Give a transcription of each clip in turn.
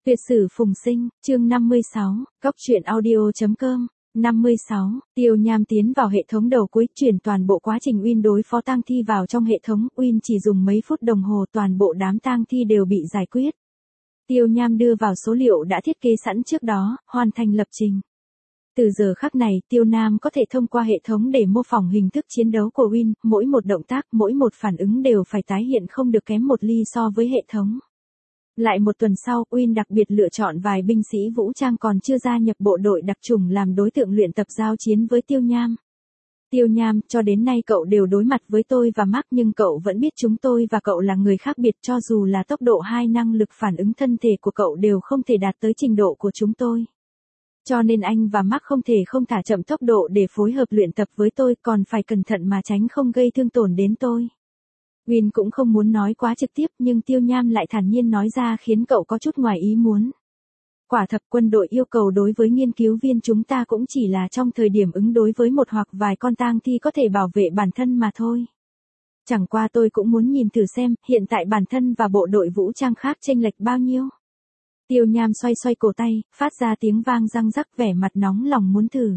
Tuyệt sử phùng sinh, chương 56, Cóc truyện audio.com. 56, Tiêu Nham tiến vào hệ thống đầu cuối, chuyển toàn bộ quá trình Win đối phó tang thi vào trong hệ thống, Win chỉ dùng mấy phút đồng hồ toàn bộ đám tang thi đều bị giải quyết. Tiêu Nham đưa vào số liệu đã thiết kế sẵn trước đó, hoàn thành lập trình. Từ giờ khắc này, Tiêu Nham có thể thông qua hệ thống để mô phỏng hình thức chiến đấu của Win, mỗi một động tác, mỗi một phản ứng đều phải tái hiện không được kém một ly so với hệ thống. Lại một tuần sau, Win đặc biệt lựa chọn vài binh sĩ vũ trang còn chưa gia nhập bộ đội đặc chủng làm đối tượng luyện tập giao chiến với Tiêu Nham. Tiêu Nham, cho đến nay cậu đều đối mặt với tôi và Mark nhưng cậu vẫn biết chúng tôi và cậu là người khác biệt, cho dù là tốc độ hay năng lực phản ứng thân thể của cậu đều không thể đạt tới trình độ của chúng tôi. Cho nên anh và Mark không thể không thả chậm tốc độ để phối hợp luyện tập với tôi, còn phải cẩn thận mà tránh không gây thương tổn đến tôi. Win cũng không muốn nói quá trực tiếp nhưng Tiêu Nham lại thản nhiên nói ra khiến cậu có chút ngoài ý muốn. Quả thật quân đội yêu cầu đối với nghiên cứu viên chúng ta cũng chỉ là trong thời điểm ứng đối với một hoặc vài con tang thi có thể bảo vệ bản thân mà thôi. Chẳng qua tôi cũng muốn nhìn thử xem hiện tại bản thân và bộ đội vũ trang khác chênh lệch bao nhiêu. Tiêu Nham xoay xoay cổ tay, phát ra tiếng vang răng rắc, vẻ mặt nóng lòng muốn thử.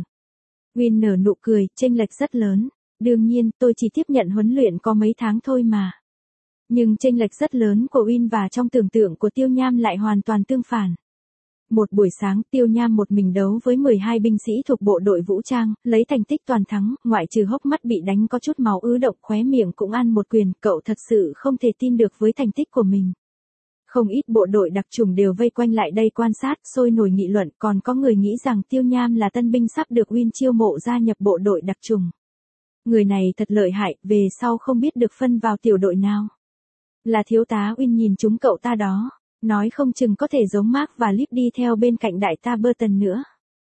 Win nở nụ cười, chênh lệch rất lớn. Đương nhiên, tôi chỉ tiếp nhận huấn luyện có mấy tháng thôi mà. Nhưng chênh lệch rất lớn của Win và trong tưởng tượng của Tiêu Nham lại hoàn toàn tương phản. Một buổi sáng, Tiêu Nham một mình đấu với 12 binh sĩ thuộc bộ đội vũ trang, lấy thành tích toàn thắng, ngoại trừ hốc mắt bị đánh có chút máu ứ động, khóe miệng cũng ăn một quyền, cậu thật sự không thể tin được với thành tích của mình. Không ít bộ đội đặc chủng đều vây quanh lại đây quan sát, sôi nổi nghị luận, còn có người nghĩ rằng Tiêu Nham là tân binh sắp được Win chiêu mộ gia nhập bộ đội đặc chủng. Người này thật lợi hại, về sau không biết được phân vào tiểu đội nào. Là thiếu tá Win nhìn chúng cậu ta đó, nói không chừng có thể giống Mark và Lip đi theo bên cạnh đại ta Burton nữa.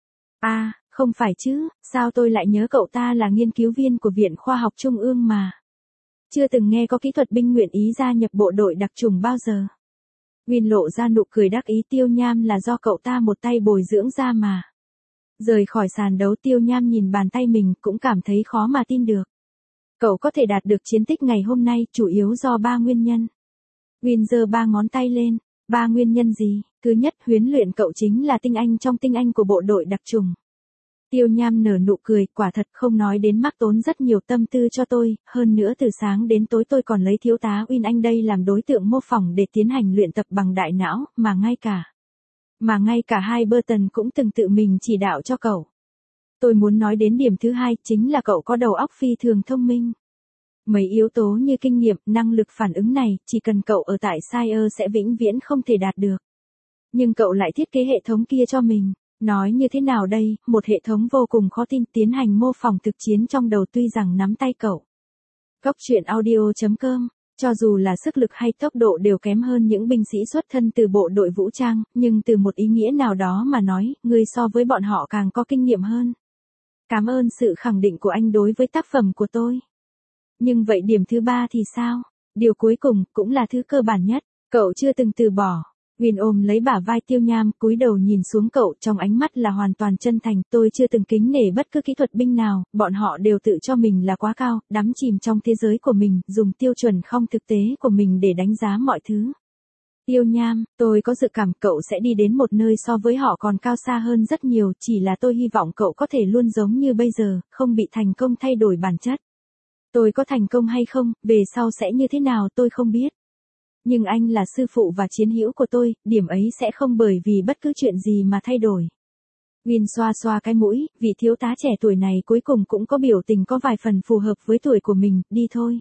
À, không phải chứ, sao tôi lại nhớ cậu ta là nghiên cứu viên của Viện Khoa học Trung ương mà. Chưa từng nghe có kỹ thuật binh nguyện ý gia nhập bộ đội đặc chủng bao giờ. Win lộ ra nụ cười đắc ý, Tiêu Nham là do cậu ta một tay bồi dưỡng ra mà. Rời khỏi sàn đấu, Tiêu Nham nhìn bàn tay mình cũng cảm thấy khó mà tin được. Cậu có thể đạt được chiến tích ngày hôm nay chủ yếu do 3 nguyên nhân. Win giơ 3 ngón tay lên. 3 nguyên nhân gì? Thứ nhất, huấn luyện cậu chính là tinh anh trong tinh anh của bộ đội đặc chủng. Tiêu Nham nở nụ cười, quả thật không nói đến Mark tốn rất nhiều tâm tư cho tôi, hơn nữa từ sáng đến tối tôi còn lấy thiếu tá Win anh đây làm đối tượng mô phỏng để tiến hành luyện tập bằng đại não, mà ngay cả hai Burton cũng từng tự mình chỉ đạo cho cậu. Tôi muốn nói đến điểm thứ hai, chính là cậu có đầu óc phi thường thông minh. Mấy yếu tố như kinh nghiệm, năng lực phản ứng này, chỉ cần cậu ở tại Sire sẽ vĩnh viễn không thể đạt được. Nhưng cậu lại thiết kế hệ thống kia cho mình. Nói như thế nào đây, một hệ thống vô cùng khó tin, tiến hành mô phỏng thực chiến trong đầu tuy rằng nắm tay cậu. Cóc truyện audio.com. Cho dù là sức lực hay tốc độ đều kém hơn những binh sĩ xuất thân từ bộ đội vũ trang, nhưng từ một ý nghĩa nào đó mà nói, người so với bọn họ càng có kinh nghiệm hơn. Cảm ơn sự khẳng định của anh đối với tác phẩm của tôi. Nhưng vậy điểm thứ ba thì sao? Điều cuối cùng, cũng là thứ cơ bản nhất, cậu chưa từng từ bỏ. Win ôm lấy bả vai Tiêu Nham, cúi đầu nhìn xuống cậu, trong ánh mắt là hoàn toàn chân thành. Tôi chưa từng kính nể bất cứ kỹ thuật binh nào, bọn họ đều tự cho mình là quá cao, đắm chìm trong thế giới của mình, dùng tiêu chuẩn không thực tế của mình để đánh giá mọi thứ. Tiêu Nham, tôi có dự cảm cậu sẽ đi đến một nơi so với họ còn cao xa hơn rất nhiều, chỉ là tôi hy vọng cậu có thể luôn giống như bây giờ, không bị thành công thay đổi bản chất. Tôi có thành công hay không, về sau sẽ như thế nào tôi không biết. Nhưng anh là sư phụ và chiến hữu của tôi, điểm ấy sẽ không bởi vì bất cứ chuyện gì mà thay đổi. Win xoa xoa cái mũi, vị thiếu tá trẻ tuổi này cuối cùng cũng có biểu tình có vài phần phù hợp với tuổi của mình, đi thôi.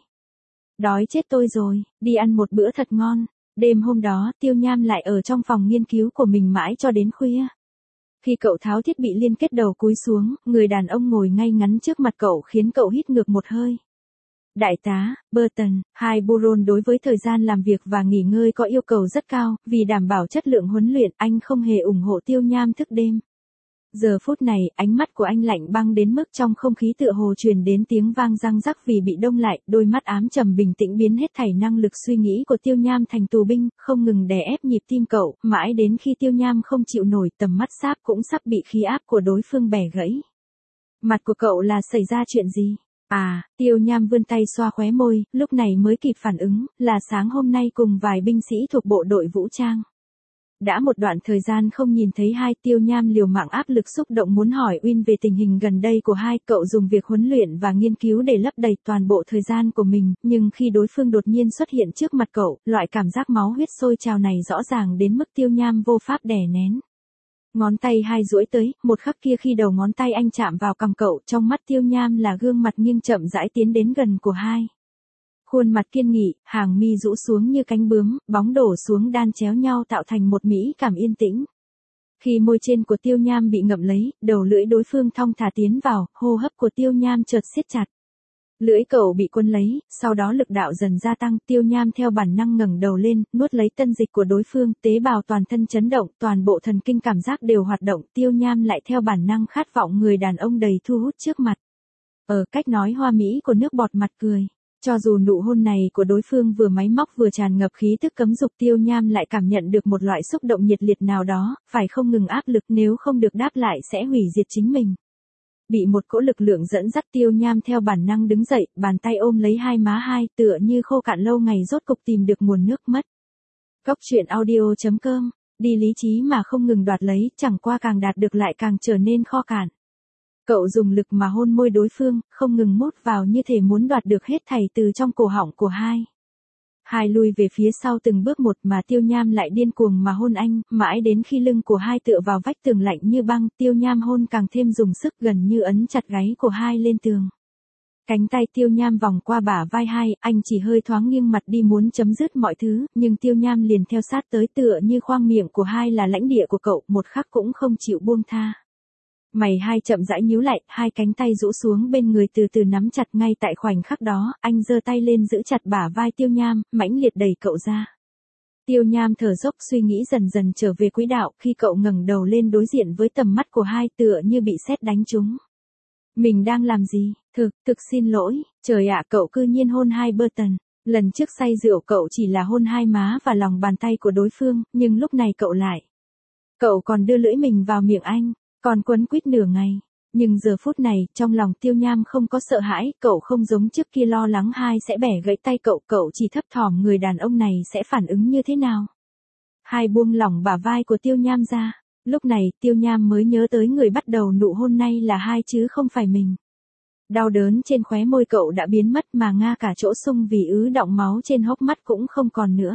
Đói chết tôi rồi, đi ăn một bữa thật ngon. Đêm hôm đó, Tiêu Nham lại ở trong phòng nghiên cứu của mình mãi cho đến khuya. Khi cậu tháo thiết bị liên kết đầu cúi xuống, người đàn ông ngồi ngay ngắn trước mặt cậu khiến cậu hít ngược một hơi. Đại tá Burton, hai Buron đối với thời gian làm việc và nghỉ ngơi có yêu cầu rất cao, vì đảm bảo chất lượng huấn luyện, anh không hề ủng hộ Tiêu Nham thức đêm. Giờ phút này, ánh mắt của anh lạnh băng đến mức trong không khí tựa hồ truyền đến tiếng vang răng rắc vì bị đông lại, đôi mắt ám trầm bình tĩnh biến hết thảy năng lực suy nghĩ của Tiêu Nham thành tù binh, không ngừng đè ép nhịp tim cậu, mãi đến khi Tiêu Nham không chịu nổi, tầm mắt sáp cũng sắp bị khí áp của đối phương bẻ gãy. Mặt của cậu là xảy ra chuyện gì? À, Tiêu Nham vươn tay xoa khóe môi, lúc này mới kịp phản ứng, là sáng hôm nay cùng vài binh sĩ thuộc bộ đội vũ trang. Đã một đoạn thời gian không nhìn thấy hai, Tiêu Nham liều mạng áp lực xúc động muốn hỏi Uyên về tình hình gần đây của hai, cậu dùng việc huấn luyện và nghiên cứu để lấp đầy toàn bộ thời gian của mình, nhưng khi đối phương đột nhiên xuất hiện trước mặt cậu, loại cảm giác máu huyết sôi trào này rõ ràng đến mức Tiêu Nham vô pháp đè nén. Ngón tay hai duỗi tới, một khắc kia khi đầu ngón tay anh chạm vào cằm cậu, trong mắt Tiêu Nham là gương mặt nghiêng chậm rãi tiến đến gần của hai. Khuôn mặt kiên nghị, hàng mi rũ xuống như cánh bướm, bóng đổ xuống đan chéo nhau tạo thành một mỹ cảm yên tĩnh. Khi môi trên của Tiêu Nham bị ngậm lấy, đầu lưỡi đối phương thong thả tiến vào, hô hấp của Tiêu Nham chợt siết chặt. Lưỡi cậu bị quấn lấy, sau đó lực đạo dần gia tăng, Tiêu Nham theo bản năng ngẩng đầu lên, nuốt lấy tân dịch của đối phương, tế bào toàn thân chấn động, toàn bộ thần kinh cảm giác đều hoạt động, Tiêu Nham lại theo bản năng khát vọng người đàn ông đầy thu hút trước mặt. Ở cách nói hoa mỹ của nước bọt mặt cười. Cho dù nụ hôn này của đối phương vừa máy móc vừa tràn ngập khí tức cấm dục, Tiêu Nham lại cảm nhận được một loại xúc động nhiệt liệt nào đó, phải không ngừng áp lực, nếu không được đáp lại sẽ hủy diệt chính mình. Bị một cỗ lực lượng dẫn dắt, Tiêu Nham theo bản năng đứng dậy, bàn tay ôm lấy hai má hai, tựa như khô cạn lâu ngày rốt cục tìm được nguồn nước mất. Cóc truyện audio.com, đi lý trí mà không ngừng đoạt lấy, chẳng qua càng đạt được lại càng trở nên kho cạn. Cậu dùng lực mà hôn môi đối phương, không ngừng mút vào như thể muốn đoạt được hết thảy từ trong cổ họng của hai. Hai lùi về phía sau từng bước một mà Tiêu Nham lại điên cuồng mà hôn anh, mãi đến khi lưng của hai tựa vào vách tường lạnh như băng, Tiêu Nham hôn càng thêm dùng sức gần như ấn chặt gáy của hai lên tường. Cánh tay Tiêu Nham vòng qua bả vai hai, anh chỉ hơi thoáng nghiêng mặt đi muốn chấm dứt mọi thứ, nhưng Tiêu Nham liền theo sát tới tựa như khoang miệng của hai là lãnh địa của cậu, một khắc cũng không chịu buông tha. Mày hai chậm rãi nhíu lại, hai cánh tay rũ xuống bên người từ từ nắm chặt, ngay tại khoảnh khắc đó, anh giơ tay lên giữ chặt bả vai Tiêu Nham, mãnh liệt đẩy cậu ra. Tiêu Nham thở dốc suy nghĩ dần dần trở về quỹ đạo, khi cậu ngẩng đầu lên đối diện với tầm mắt của hai tựa như bị sét đánh trúng. Mình đang làm gì? Thực xin lỗi, trời ạ, cậu cư nhiên hôn hai Burton. Lần trước say rượu cậu chỉ là hôn hai má và lòng bàn tay của đối phương, nhưng lúc này cậu còn đưa lưỡi mình vào miệng anh. Còn quấn quýt nửa ngày, nhưng giờ phút này, trong lòng Tiêu Nham không có sợ hãi, cậu không giống trước kia lo lắng hai sẽ bẻ gãy tay cậu chỉ thấp thỏm người đàn ông này sẽ phản ứng như thế nào. Hai buông lỏng bả vai của Tiêu Nham ra, lúc này Tiêu Nham mới nhớ tới người bắt đầu nụ hôn này là hai chứ không phải mình. Đau đớn trên khóe môi cậu đã biến mất mà nga cả chỗ sung vì ứ đọng máu trên hốc mắt cũng không còn nữa.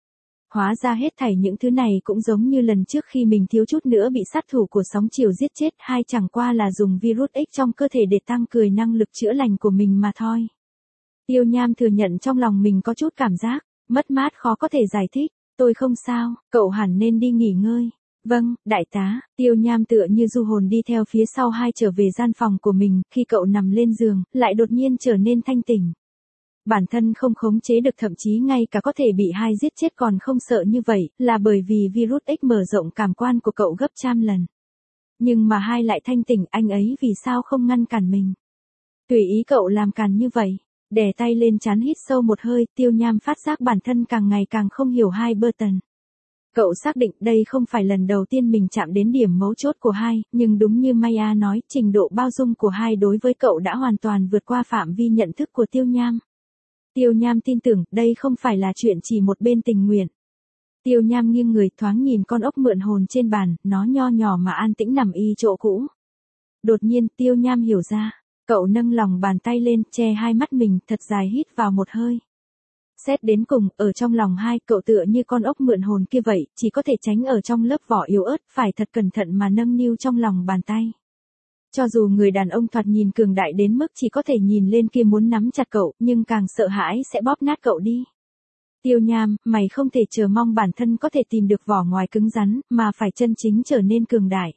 Hóa ra hết thảy những thứ này cũng giống như lần trước khi mình thiếu chút nữa bị sát thủ của sóng chiều giết chết, hai chẳng qua là dùng virus X trong cơ thể để tăng cường năng lực chữa lành của mình mà thôi. Tiêu Nham thừa nhận trong lòng mình có chút cảm giác mất mát khó có thể giải thích, tôi không sao, cậu hẳn nên đi nghỉ ngơi. Vâng, đại tá, Tiêu Nham tựa như du hồn đi theo phía sau hai trở về gian phòng của mình, khi cậu nằm lên giường, lại đột nhiên trở nên thanh tỉnh. Bản thân không khống chế được, thậm chí ngay cả có thể bị hai giết chết còn không sợ như vậy, là bởi vì virus X mở rộng cảm quan của cậu gấp trăm lần. Nhưng mà hai lại thanh tỉnh, anh ấy vì sao không ngăn cản mình? Tùy ý cậu làm càn như vậy. Đè tay lên trán hít sâu một hơi, Tiêu Nham phát giác bản thân càng ngày càng không hiểu hai Burton. Cậu xác định đây không phải lần đầu tiên mình chạm đến điểm mấu chốt của hai, nhưng đúng như Maya nói, trình độ bao dung của hai đối với cậu đã hoàn toàn vượt qua phạm vi nhận thức của Tiêu Nham. Tiêu Nham tin tưởng đây không phải là chuyện chỉ một bên tình nguyện. Tiêu Nham nghiêng người thoáng nhìn con ốc mượn hồn trên bàn, nó nho nhỏ mà an tĩnh nằm y chỗ cũ. Đột nhiên Tiêu Nham hiểu ra, cậu nâng lòng bàn tay lên, che hai mắt mình, thật dài hít vào một hơi. Xét đến cùng, ở trong lòng hai, cậu tựa như con ốc mượn hồn kia vậy, chỉ có thể tránh ở trong lớp vỏ yếu ớt, phải thật cẩn thận mà nâng niu trong lòng bàn tay. Cho dù người đàn ông thoạt nhìn cường đại đến mức chỉ có thể nhìn lên kia muốn nắm chặt cậu, nhưng càng sợ hãi sẽ bóp nát cậu đi. Tiêu Nham, mày không thể chờ mong bản thân có thể tìm được vỏ ngoài cứng rắn, mà phải chân chính trở nên cường đại.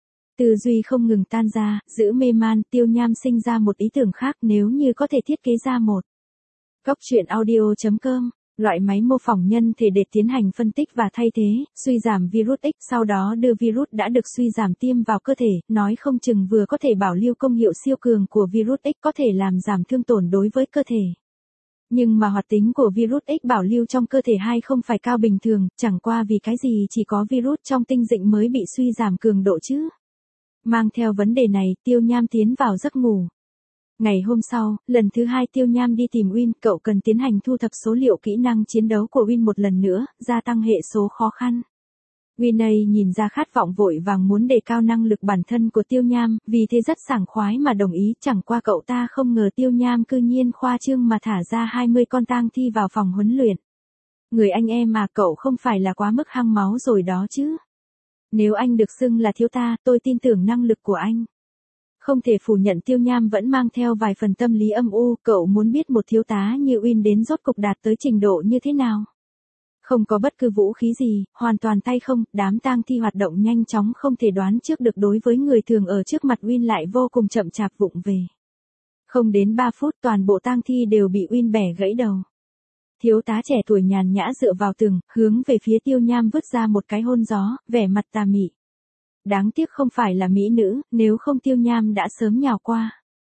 Tư duy không ngừng tan ra, giữ mê man, Tiêu Nham sinh ra một ý tưởng khác, nếu như có thể thiết kế ra một cóc truyện audio.com, loại máy mô phỏng nhân thể để tiến hành phân tích và thay thế, suy giảm virus X, sau đó đưa virus đã được suy giảm tiêm vào cơ thể, nói không chừng vừa có thể bảo lưu công hiệu siêu cường của virus X, có thể làm giảm thương tổn đối với cơ thể. Nhưng mà hoạt tính của virus X bảo lưu trong cơ thể hai không phải cao bình thường, chẳng qua vì cái gì chỉ có virus trong tinh dịch mới bị suy giảm cường độ chứ. Mang theo vấn đề này, Tiêu Nham tiến vào giấc ngủ. Ngày hôm sau, lần thứ hai Tiêu Nham đi tìm Uyên, cậu cần tiến hành thu thập số liệu kỹ năng chiến đấu của Uyên một lần nữa, gia tăng hệ số khó khăn. Winnie nhìn ra khát vọng vội vàng muốn đề cao năng lực bản thân của Tiêu Nham, vì thế rất sảng khoái mà đồng ý, chẳng qua cậu ta không ngờ Tiêu Nham cư nhiên khoa trương mà thả ra 20 con tang thi vào phòng huấn luyện. Người anh em mà cậu không phải là quá mức hăng máu rồi đó chứ. Nếu anh được xưng là thiếu ta, tôi tin tưởng năng lực của anh. Không thể phủ nhận Tiêu Nham vẫn mang theo vài phần tâm lý âm u, cậu muốn biết một thiếu tá như Win đến rốt cục đạt tới trình độ như thế nào. Không có bất cứ vũ khí gì, hoàn toàn tay không, đám tang thi hoạt động nhanh chóng không thể đoán trước được đối với người thường ở trước mặt Win lại vô cùng chậm chạp vụng về. Không đến 3 phút toàn bộ tang thi đều bị Win bẻ gãy đầu. Thiếu tá trẻ tuổi nhàn nhã dựa vào tường, hướng về phía Tiêu Nham vứt ra một cái hôn gió, vẻ mặt tà mị. Đáng tiếc không phải là mỹ nữ, nếu không Tiêu Nham đã sớm nhào qua.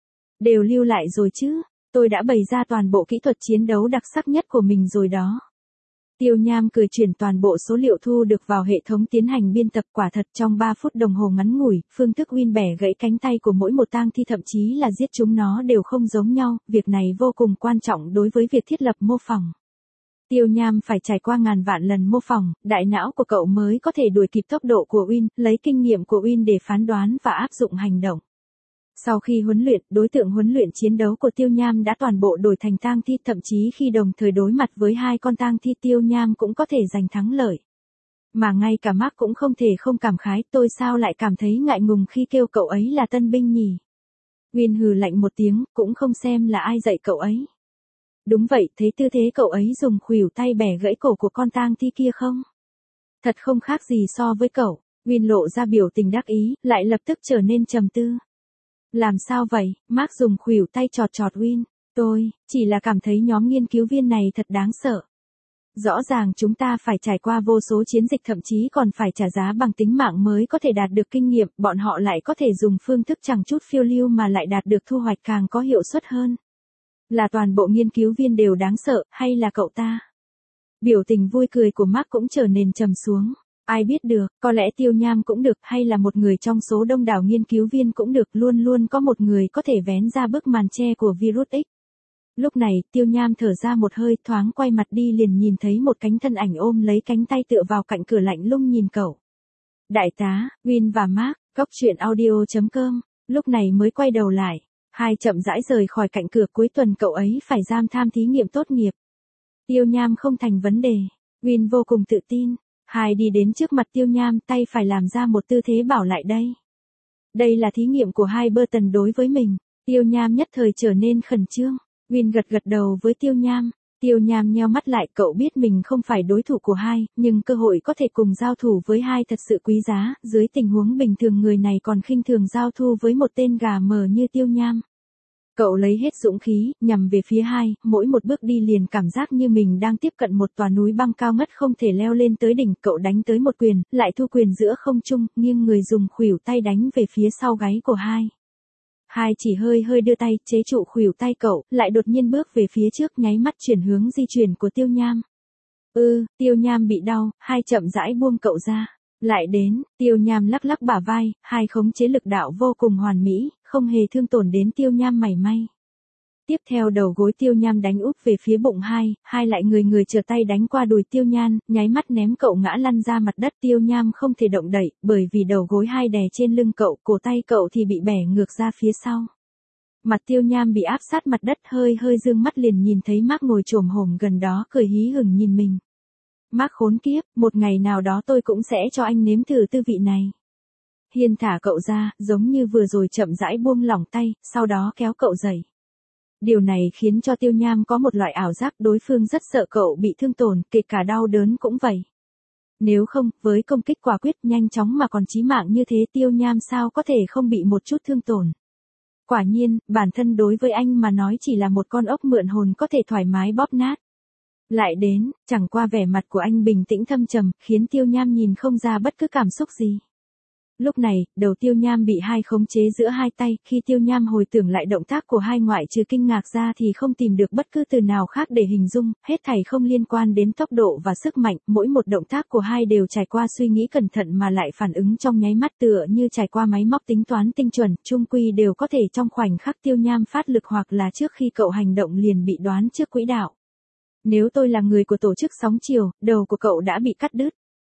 Đều lưu lại rồi chứ, tôi đã bày ra toàn bộ kỹ thuật chiến đấu đặc sắc nhất của mình rồi đó. Tiêu Nham cười chuyển toàn bộ số liệu thu được vào hệ thống tiến hành biên tập, quả thật trong 3 phút đồng hồ ngắn ngủi, phương thức Win bẻ gãy cánh tay của mỗi một tang thi thậm chí là giết chúng nó đều không giống nhau, việc này vô cùng quan trọng đối với việc thiết lập mô phỏng. Tiêu Nham phải trải qua ngàn vạn lần mô phỏng, đại não của cậu mới có thể đuổi kịp tốc độ của Win, lấy kinh nghiệm của Win để phán đoán và áp dụng hành động. Sau khi huấn luyện, đối tượng huấn luyện chiến đấu của Tiêu Nham đã toàn bộ đổi thành tang thi, thậm chí khi đồng thời đối mặt với 2 con tang thi Tiêu Nham cũng có thể giành thắng lợi. Mà ngay cả Mark cũng không thể không cảm khái, tôi sao lại cảm thấy ngại ngùng khi kêu cậu ấy là tân binh nhỉ? Win hừ lạnh một tiếng, cũng không xem là ai dạy cậu ấy. Đúng vậy, thấy tư thế cậu ấy dùng khuỷu tay bẻ gãy cổ của con tang thi kia không? Thật không khác gì so với cậu. Win lộ ra biểu tình đắc ý, lại lập tức trở nên trầm tư. Làm sao vậy? Mark dùng khuỷu tay chọt chọt Win. Tôi, chỉ là cảm thấy nhóm nghiên cứu viên này thật đáng sợ. Rõ ràng chúng ta phải trải qua vô số chiến dịch, thậm chí còn phải trả giá bằng tính mạng mới có thể đạt được kinh nghiệm, bọn họ lại có thể dùng phương thức chẳng chút phiêu lưu mà lại đạt được thu hoạch càng có hiệu suất hơn. Là toàn bộ nghiên cứu viên đều đáng sợ, hay là cậu ta? Biểu tình vui cười của Mark cũng trở nên trầm xuống. Ai biết được, có lẽ Tiêu Nham cũng được, hay là một người trong số đông đảo nghiên cứu viên cũng được, luôn luôn có một người có thể vén ra bức màn che của virus X. Lúc này, Tiêu Nham thở ra một hơi, thoáng quay mặt đi liền nhìn thấy một cánh thân ảnh ôm lấy cánh tay tựa vào cạnh cửa lạnh lùng nhìn cậu. Đại tá, Win và Mark, gocchuyenaudio.com, lúc này mới quay đầu lại. Hai chậm rãi rời khỏi cạnh cửa, cuối tuần cậu ấy phải giam tham thí nghiệm tốt nghiệp. Tiêu Nham không thành vấn đề. Win vô cùng tự tin. Hai đi đến trước mặt Tiêu Nham, tay phải làm ra một tư thế bảo lại đây. Đây là thí nghiệm của hai Burton đối với mình. Tiêu Nham nhất thời trở nên khẩn trương. Win gật gật đầu với Tiêu Nham. Tiêu Nham nheo mắt lại, cậu biết mình không phải đối thủ của hai, nhưng cơ hội có thể cùng giao thủ với hai thật sự quý giá, dưới tình huống bình thường người này còn khinh thường giao thu với một tên gà mờ như Tiêu Nham. Cậu lấy hết dũng khí, nhằm về phía hai, mỗi một bước đi liền cảm giác như mình đang tiếp cận một tòa núi băng cao ngất không thể leo lên tới đỉnh, cậu đánh tới một quyền, lại thu quyền giữa không trung, nghiêng người dùng khuỷu tay đánh về phía sau gáy của hai. Hai chỉ hơi hơi đưa tay, chế trụ khuỷu tay cậu, lại đột nhiên bước về phía trước, nháy mắt chuyển hướng di chuyển của Tiêu Nham. Tiêu Nham bị đau, hai chậm rãi buông cậu ra. Lại đến, Tiêu Nham lắc lắc bả vai, hai khống chế lực đạo vô cùng hoàn mỹ, không hề thương tổn đến Tiêu Nham mảy may. Tiếp theo đầu gối Tiêu Nham đánh úp về phía bụng hai, hai lại người trở tay đánh qua đùi Tiêu Nham, nháy mắt ném cậu ngã lăn ra mặt đất. Tiêu Nham không thể động đậy, bởi vì đầu gối hai đè trên lưng cậu, cổ tay cậu thì bị bẻ ngược ra phía sau. Mặt Tiêu Nham bị áp sát mặt đất, hơi hơi dương mắt liền nhìn thấy Mark ngồi chồm hổm gần đó cười hí hửng nhìn mình. Mark khốn kiếp, một ngày nào đó tôi cũng sẽ cho anh nếm thử tư vị này. Hiên thả cậu ra, giống như vừa rồi chậm rãi buông lỏng tay, sau đó kéo cậu dậy. Điều này khiến cho Tiêu Nham có một loại ảo giác đối phương rất sợ cậu bị thương tổn, kể cả đau đớn cũng vậy. Nếu không, với công kích quả quyết nhanh chóng mà còn chí mạng như thế, Tiêu Nham sao có thể không bị một chút thương tổn. Quả nhiên, bản thân đối với anh mà nói chỉ là một con ốc mượn hồn có thể thoải mái bóp nát. Lại đến, chẳng qua vẻ mặt của anh bình tĩnh thâm trầm, khiến Tiêu Nham nhìn không ra bất cứ cảm xúc gì. Lúc này, đầu Tiêu Nham bị hai khống chế giữa hai tay, khi Tiêu Nham hồi tưởng lại động tác của hai, ngoại trừ kinh ngạc ra thì không tìm được bất cứ từ nào khác để hình dung, hết thảy không liên quan đến tốc độ và sức mạnh, mỗi một động tác của hai đều trải qua suy nghĩ cẩn thận mà lại phản ứng trong nháy mắt, tựa như trải qua máy móc tính toán tinh chuẩn, chung quy đều có thể trong khoảnh khắc Tiêu Nham phát lực hoặc là trước khi cậu hành động liền bị đoán trước quỹ đạo. Nếu tôi là người của tổ chức sóng chiều, đầu của cậu đã bị cắt đứt.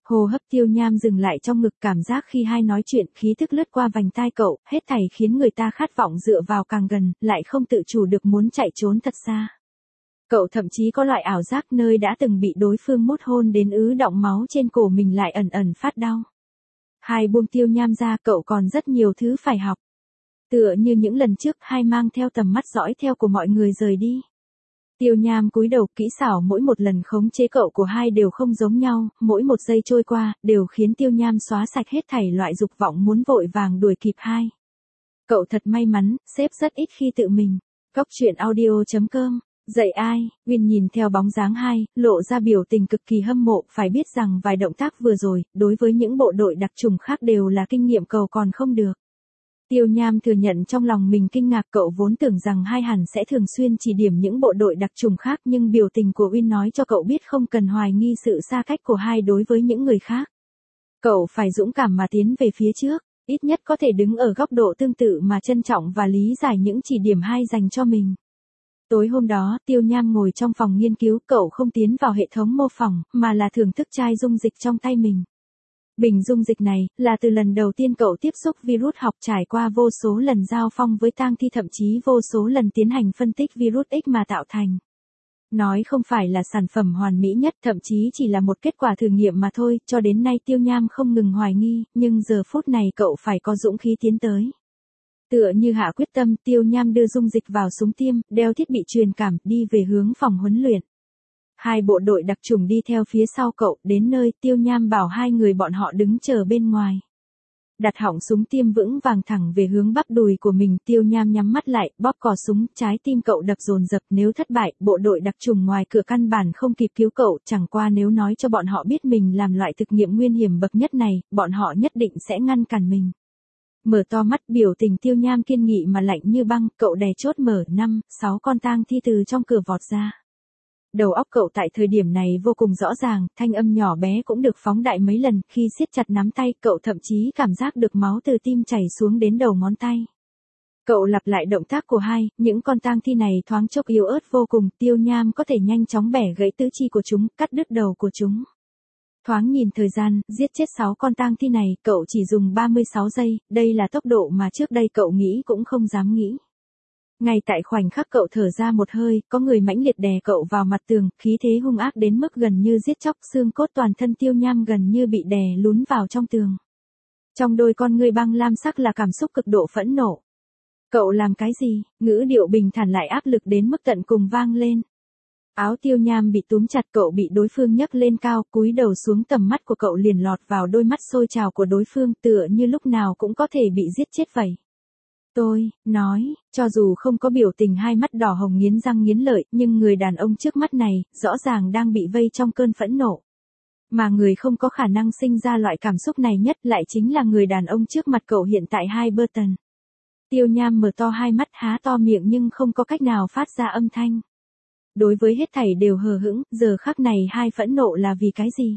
Hô hấp Tiêu Nham dừng lại trong ngực, cảm giác khi hai nói chuyện khí thức lướt qua vành tai cậu, hết thảy khiến người ta khát vọng dựa vào càng gần, lại không tự chủ được muốn chạy trốn thật xa. Cậu thậm chí có loại ảo giác nơi đã từng bị đối phương mút hôn đến ứ đọng máu trên cổ mình lại ẩn ẩn phát đau. Hai buông Tiêu Nham ra, cậu còn rất nhiều thứ phải học. Tựa như những lần trước, hai mang theo tầm mắt dõi theo của mọi người rời đi. Tiêu Nham cúi đầu, kỹ xảo mỗi một lần khống chế cậu của hai đều không giống nhau, mỗi một giây trôi qua, đều khiến Tiêu Nham xóa sạch hết thảy loại dục vọng muốn vội vàng đuổi kịp hai. Cậu thật may mắn, sếp rất ít khi tự mình. Góc truyện audio.com. Dạy ai? Win nhìn theo bóng dáng hai, lộ ra biểu tình cực kỳ hâm mộ, phải biết rằng vài động tác vừa rồi, đối với những bộ đội đặc chủng khác đều là kinh nghiệm cầu còn không được. Tiêu Nham thừa nhận trong lòng mình kinh ngạc, cậu vốn tưởng rằng hai hẳn sẽ thường xuyên chỉ điểm những bộ đội đặc chủng khác, nhưng biểu tình của Win nói cho cậu biết không cần hoài nghi sự xa cách của hai đối với những người khác. Cậu phải dũng cảm mà tiến về phía trước, ít nhất có thể đứng ở góc độ tương tự mà trân trọng và lý giải những chỉ điểm hai dành cho mình. Tối hôm đó, Tiêu Nham ngồi trong phòng nghiên cứu, cậu không tiến vào hệ thống mô phỏng, mà là thưởng thức chai dung dịch trong tay mình. Bình dung dịch này, là từ lần đầu tiên cậu tiếp xúc virus học, trải qua vô số lần giao phong với tang thi, thậm chí vô số lần tiến hành phân tích virus X mà tạo thành. Nói không phải là sản phẩm hoàn mỹ nhất, thậm chí chỉ là một kết quả thử nghiệm mà thôi, cho đến nay Tiêu Nham không ngừng hoài nghi, nhưng giờ phút này cậu phải có dũng khí tiến tới. Tựa như hạ quyết tâm, Tiêu Nham đưa dung dịch vào súng tiêm, đeo thiết bị truyền cảm, đi về hướng phòng huấn luyện. Hai bộ đội đặc chủng đi theo phía sau cậu, đến nơi, Tiêu Nham bảo hai người bọn họ đứng chờ bên ngoài. Đặt họng súng tiêm vững vàng thẳng về hướng bắp đùi của mình, Tiêu Nham nhắm mắt lại, bóp cò súng, trái tim cậu đập dồn dập, nếu thất bại, bộ đội đặc chủng ngoài cửa căn bản không kịp cứu cậu, chẳng qua nếu nói cho bọn họ biết mình làm loại thực nghiệm nguy hiểm bậc nhất này, bọn họ nhất định sẽ ngăn cản mình. Mở to mắt, biểu tình Tiêu Nham kiên nghị mà lạnh như băng, cậu đè chốt mở 5-6 con tang thi từ trong cửa vọt ra. Đầu óc cậu tại thời điểm này vô cùng rõ ràng, thanh âm nhỏ bé cũng được phóng đại mấy lần, khi siết chặt nắm tay, cậu thậm chí cảm giác được máu từ tim chảy xuống đến đầu ngón tay. Cậu lặp lại động tác của hai, những con tang thi này thoáng chốc yếu ớt vô cùng, Tiêu Nham có thể nhanh chóng bẻ gãy tứ chi của chúng, cắt đứt đầu của chúng. Thoáng nhìn thời gian, giết chết 6 con tang thi này, cậu chỉ dùng 36 giây, đây là tốc độ mà trước đây cậu nghĩ cũng không dám nghĩ. Ngay tại khoảnh khắc cậu thở ra một hơi, có người mãnh liệt đè cậu vào mặt tường, khí thế hung ác đến mức gần như giết chóc, xương cốt toàn thân Tiêu Nham gần như bị đè lún vào trong tường. Trong đôi con ngươi băng lam sắc là cảm xúc cực độ phẫn nộ. Cậu làm cái gì? Ngữ điệu bình thản lại áp lực đến mức tận cùng vang lên. Áo Tiêu Nham bị túm chặt, cậu bị đối phương nhấc lên cao, cúi đầu xuống, tầm mắt của cậu liền lọt vào đôi mắt sôi trào của đối phương, tựa như lúc nào cũng có thể bị giết chết vậy. Tôi, nói, cho dù không có biểu tình hai mắt đỏ hồng nghiến răng nghiến lợi, nhưng người đàn ông trước mắt này, rõ ràng đang bị vây trong cơn phẫn nộ. Mà người không có khả năng sinh ra loại cảm xúc này nhất lại chính là người đàn ông trước mặt cậu hiện tại, Hai Burton. Tiêu Nham mở to hai mắt, há to miệng nhưng không có cách nào phát ra âm thanh. Đối với hết thảy đều hờ hững, giờ khắc này hai phẫn nộ là vì cái gì?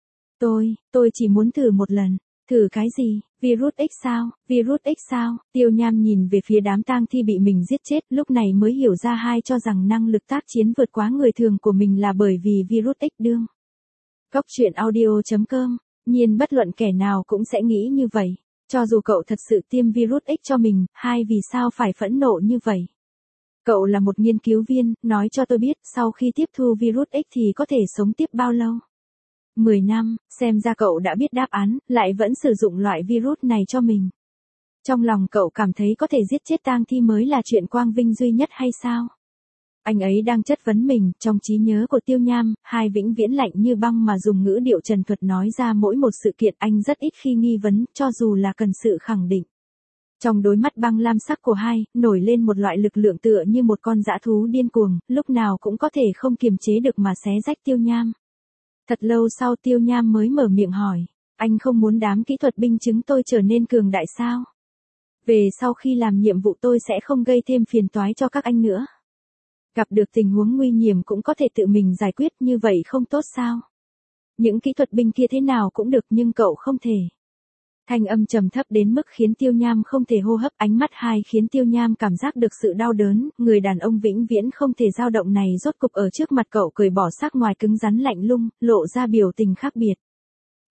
Tôi chỉ muốn thử một lần. Thử cái gì? Virus X sao? Virus X sao? Tiêu Nham nhìn về phía đám tang thi bị mình giết chết, lúc này mới hiểu ra hai cho rằng năng lực tác chiến vượt quá người thường của mình là bởi vì virus X đương. Góc truyện audio.com, nhiên bất luận kẻ nào cũng sẽ nghĩ như vậy. Cho dù cậu thật sự tiêm virus X cho mình, hai vì sao phải phẫn nộ như vậy? Cậu là một nghiên cứu viên, nói cho tôi biết, sau khi tiếp thu virus X thì có thể sống tiếp bao lâu? 10 năm, xem ra cậu đã biết đáp án, lại vẫn sử dụng loại virus này cho mình. Trong lòng cậu cảm thấy có thể giết chết tang thi mới là chuyện quang vinh duy nhất hay sao? Anh ấy đang chất vấn mình, trong trí nhớ của Tiêu Nham, hai vĩnh viễn lạnh như băng mà dùng ngữ điệu trần thuật nói ra mỗi một sự kiện, anh rất ít khi nghi vấn, cho dù là cần sự khẳng định. Trong đôi mắt băng lam sắc của hai, nổi lên một loại lực lượng tựa như một con dã thú điên cuồng, lúc nào cũng có thể không kiềm chế được mà xé rách Tiêu Nham. Thật lâu sau Tiêu Nham mới mở miệng hỏi, anh không muốn đám kỹ thuật binh chứng tôi trở nên cường đại sao? Về sau khi làm nhiệm vụ tôi sẽ không gây thêm phiền toái cho các anh nữa. Gặp được tình huống nguy hiểm cũng có thể tự mình giải quyết, như vậy không tốt sao? Những kỹ thuật binh kia thế nào cũng được nhưng cậu không thể. Thanh âm trầm thấp đến mức khiến Tiêu Nham không thể hô hấp, ánh mắt hai khiến Tiêu Nham cảm giác được sự đau đớn, người đàn ông vĩnh viễn không thể dao động này rốt cục ở trước mặt cậu cởi bỏ sắc ngoài cứng rắn lạnh lùng, lộ ra biểu tình khác biệt.